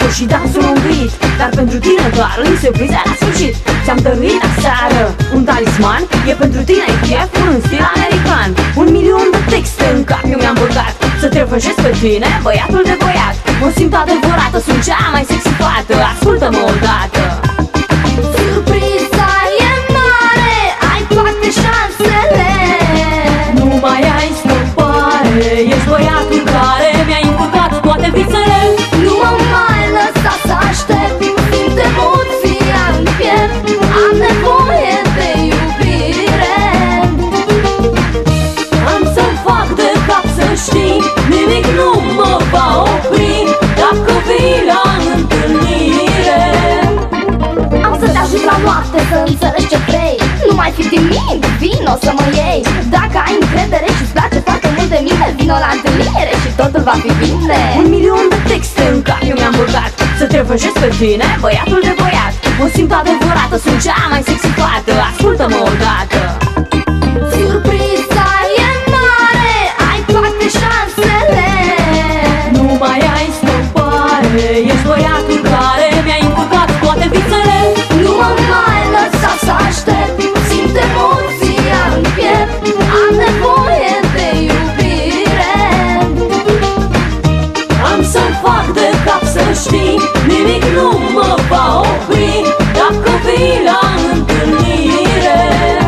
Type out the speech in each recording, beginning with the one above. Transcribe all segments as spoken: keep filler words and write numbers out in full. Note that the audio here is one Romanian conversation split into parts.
Sexul și dansul îngrăit, dar pentru tine doar în surpriza la sfârșit. Ți-am dăruit aseară un talisman, e pentru tine chef în stil american. Un milion de texte în cap eu mi-am băgat, să te răfășesc pe tine, băiatul de băiat. Mă simt adevărată, sunt cea mai sexy fată, ascultă-mă odată. Surpriza e mare, ai toate șansele, Nu mai ai scăpare, ești băiatul care mi-a încurcat toate visele. nu mă mai lăsa să aștept, simt emoția în piept, am nevoie de iubire. Am să-mi fac de cap să știi, nimic nu mă va opri, dacă vii la întâlnire. Am să te ajut la noapte să înțelegi ce vrei, nu mai fi timid, vino să mă iei. Dacă ai încredere și-ți place foarte mult de mine, vino la întâlnire și totul va fi bine. Un milion de texte în cap eu mi-am băgat, să te răfășesc pe tine, băiatul de băiat. Mă simt adevărată, sunt cea mai sexy fată, ascultă-mă odată. Surpriza e mare, ai toate șansele, Nu mai ai scăpare, ești băiatul care mi-a încurcat toate visele. nu mă mai lăsa să aștept, simt emoția în piept, am nevoie de iubire. Am să-mi fac de cap să știi, nimic nu mă va opri, dacă vii la întâlnire.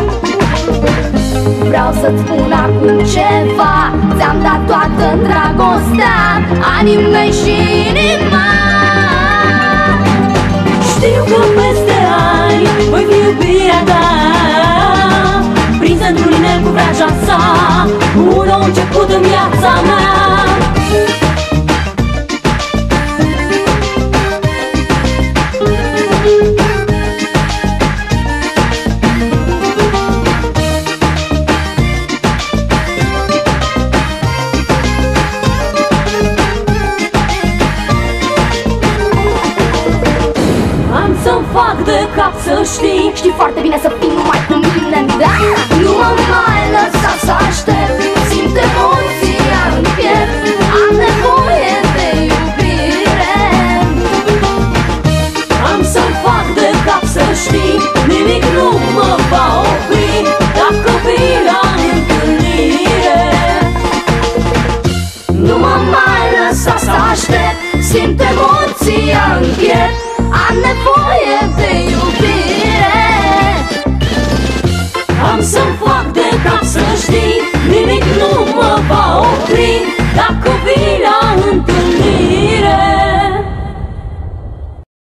Vreau să-ți spun acum ceva, ți-am dat toată dragostea, anii mei și inima. Știu că peste ani voi fi iubirea ta, prinsă într-un inel cu vraja sa, un nou început în viața mea. Am să-mi fac de cap să știi, Știi foarte bine să fii numai cu mine, da? Nu mă mai lăsa să aștept, simt emoția